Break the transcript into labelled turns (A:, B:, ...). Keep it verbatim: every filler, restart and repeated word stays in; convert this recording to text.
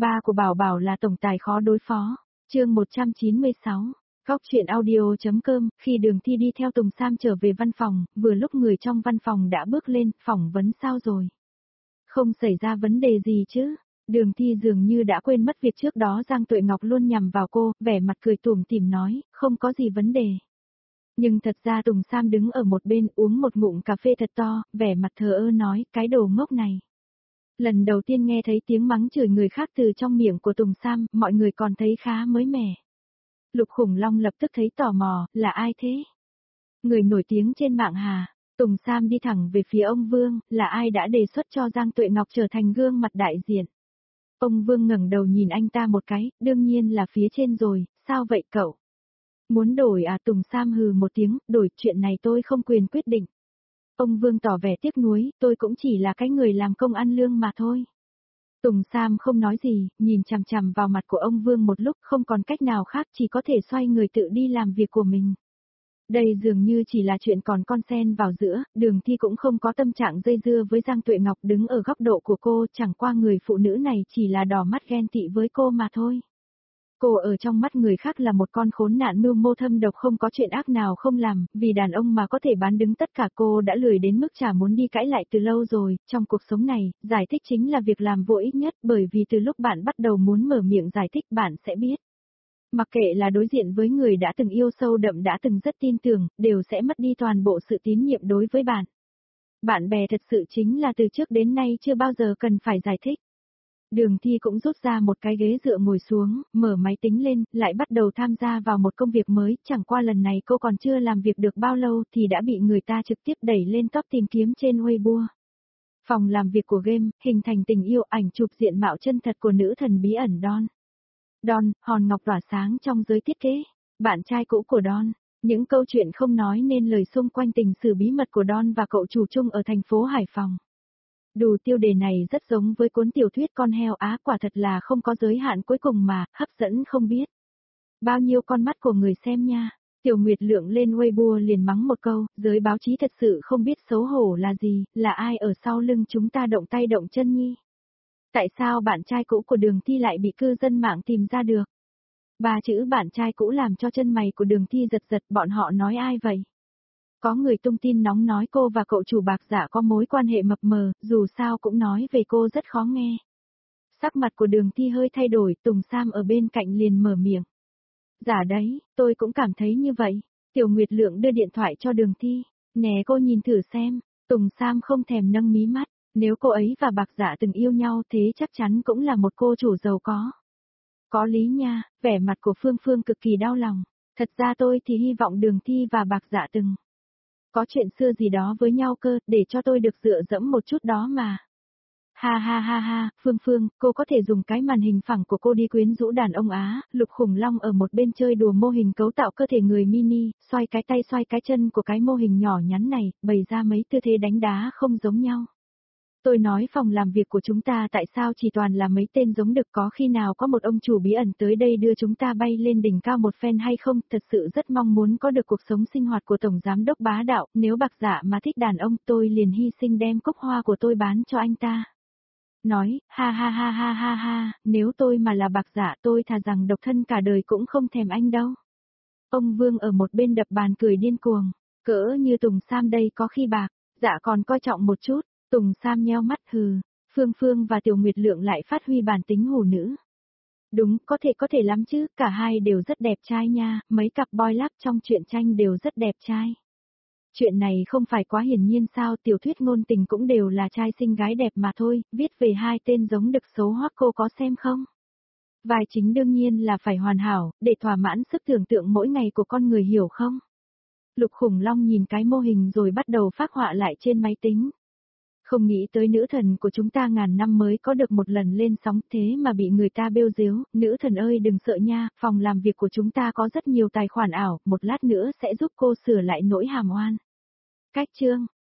A: Ba của Bảo Bảo là tổng tài khó đối phó. Chương một trăm chín mươi sáu. Góc truyện audio.com. Khi Đường Thi đi theo Tùng Sam trở về văn phòng, vừa lúc người trong văn phòng đã bước lên, phỏng vấn sao rồi? Không xảy ra vấn đề gì chứ? Đường Thi dường như đã quên mất việc trước đó Giang Tuệ Ngọc luôn nhằm vào cô, vẻ mặt cười tủm tỉm nói, không có gì vấn đề. Nhưng thật ra Tùng Sam đứng ở một bên uống một ngụm cà phê thật to, vẻ mặt thờ ơ nói, cái đồ ngốc này. Lần đầu tiên nghe thấy tiếng mắng chửi người khác từ trong miệng của Tùng Sam, mọi người còn thấy khá mới mẻ. Lục Khủng Long lập tức thấy tò mò, là ai thế? Người nổi tiếng trên mạng hà. Tùng Sam đi thẳng về phía ông Vương, là ai đã đề xuất cho Giang Tuệ Ngọc trở thành gương mặt đại diện? Ông Vương ngẩng đầu nhìn anh ta một cái, đương nhiên là phía trên rồi, sao vậy cậu? Muốn đổi à? Tùng Sam hừ một tiếng, đổi, chuyện này tôi không quyền quyết định. Ông Vương tỏ vẻ tiếc nuối, tôi cũng chỉ là cái người làm công ăn lương mà thôi. Tùng Sam không nói gì, nhìn chằm chằm vào mặt của ông Vương một lúc, không còn cách nào khác, chỉ có thể xoay người tự đi làm việc của mình. Đây dường như chỉ là chuyện còn con sen vào giữa, Đường Thi cũng không có tâm trạng dây dưa với Giang Tuệ Ngọc đứng ở góc độ của cô, chẳng qua người phụ nữ này chỉ là đỏ mắt ghen tị với cô mà thôi. Cô ở trong mắt người khác là một con khốn nạn mưu mô thâm độc không có chuyện ác nào không làm, vì đàn ông mà có thể bán đứng tất cả. Cô đã lười đến mức chả muốn đi cãi lại từ lâu rồi, trong cuộc sống này, giải thích chính là việc làm vô ích nhất, bởi vì từ lúc bạn bắt đầu muốn mở miệng giải thích bạn sẽ biết. Mặc kệ là đối diện với người đã từng yêu sâu đậm đã từng rất tin tưởng, đều sẽ mất đi toàn bộ sự tín nhiệm đối với bạn. Bạn bè thật sự chính là từ trước đến nay chưa bao giờ cần phải giải thích. Đường Thi cũng rút ra một cái ghế dựa ngồi xuống, mở máy tính lên, lại bắt đầu tham gia vào một công việc mới, chẳng qua lần này cô còn chưa làm việc được bao lâu thì đã bị người ta trực tiếp đẩy lên top tìm kiếm trên Weibo. Phòng làm việc của game, hình thành tình yêu, ảnh chụp diện mạo chân thật của nữ thần bí ẩn Don. Don, hòn ngọc tỏa sáng trong giới thiết kế, bạn trai cũ của Don. Những câu chuyện không nói nên lời xung quanh tình sử bí mật của Don và cậu chủ chung ở thành phố Hải Phòng. Đủ tiêu đề này rất giống với cuốn tiểu thuyết Con heo Á, quả thật là không có giới hạn cuối cùng mà, hấp dẫn không biết. Bao nhiêu con mắt của người xem nha. Tiểu Nguyệt Lượng lên Weibo liền mắng một câu, giới báo chí thật sự không biết xấu hổ là gì, là ai ở sau lưng chúng ta động tay động chân nhi. Tại sao bạn trai cũ của Đường Thi lại bị cư dân mạng tìm ra được? Ba chữ bạn trai cũ làm cho chân mày của Đường Thi giật giật, bọn họ nói ai vậy? Có người tung tin nóng nói cô và cậu chủ Bạc Dạ có mối quan hệ mập mờ, dù sao cũng nói về cô rất khó nghe. Sắc mặt của Đường Thi hơi thay đổi, Tùng Sam ở bên cạnh liền mở miệng. Dạ đấy, tôi cũng cảm thấy như vậy. Tiểu Nguyệt Lượng đưa điện thoại cho Đường Thi. Nè cô nhìn thử xem. Tùng Sam không thèm nâng mí mắt. Nếu cô ấy và Bạc Dạ từng yêu nhau thế chắc chắn cũng là một cô chủ giàu có. Có lý nha, vẻ mặt của Phương Phương cực kỳ đau lòng. Thật ra tôi thì hy vọng Đường Thi và Bạc Dạ từng có chuyện xưa gì đó với nhau cơ, để cho tôi được dựa dẫm một chút đó mà. Ha ha ha ha, Phương Phương, cô có thể dùng cái màn hình phẳng của cô đi quyến rũ đàn ông Á. Lục Khủng Long ở một bên chơi đùa mô hình cấu tạo cơ thể người mini, xoay cái tay xoay cái chân của cái mô hình nhỏ nhắn này, bày ra mấy tư thế đánh đá không giống nhau. Tôi nói phòng làm việc của chúng ta tại sao chỉ toàn là mấy tên giống đực, có khi nào có một ông chủ bí ẩn tới đây đưa chúng ta bay lên đỉnh cao một phen hay không? Thật sự rất mong muốn có được cuộc sống sinh hoạt của Tổng Giám Đốc bá đạo, nếu Bạc Dạ mà thích đàn ông tôi liền hy sinh đem cúc hoa của tôi bán cho anh ta. Nói, ha ha ha ha ha ha, nếu tôi mà là Bạc Dạ tôi thà rằng độc thân cả đời cũng không thèm anh đâu. Ông Vương ở một bên đập bàn cười điên cuồng, cỡ như Tùng Sam đây có khi Bạc Dạ còn coi trọng một chút. Tùng Sam nheo mắt hừ, Phương Phương và Tiểu Nguyệt Lượng lại phát huy bản tính hủ nữ. Đúng, có thể có thể lắm chứ, cả hai đều rất đẹp trai nha, mấy cặp boy love trong truyện tranh đều rất đẹp trai. Chuyện này không phải quá hiển nhiên sao, tiểu thuyết ngôn tình cũng đều là trai xinh gái đẹp mà thôi, viết về hai tên giống đực xấu hoắc cô có xem không? Vai chính đương nhiên là phải hoàn hảo, để thỏa mãn sức tưởng tượng mỗi ngày của con người hiểu không? Lục Khủng Long nhìn cái mô hình rồi bắt đầu phác họa lại trên máy tính. Không nghĩ tới nữ thần của chúng ta ngàn năm mới có được một lần lên sóng thế mà bị người ta bêu dếu, nữ thần ơi đừng sợ nha, phòng làm việc của chúng ta có rất nhiều tài khoản ảo, một lát nữa sẽ giúp cô sửa lại nỗi hàm oan. Cách chương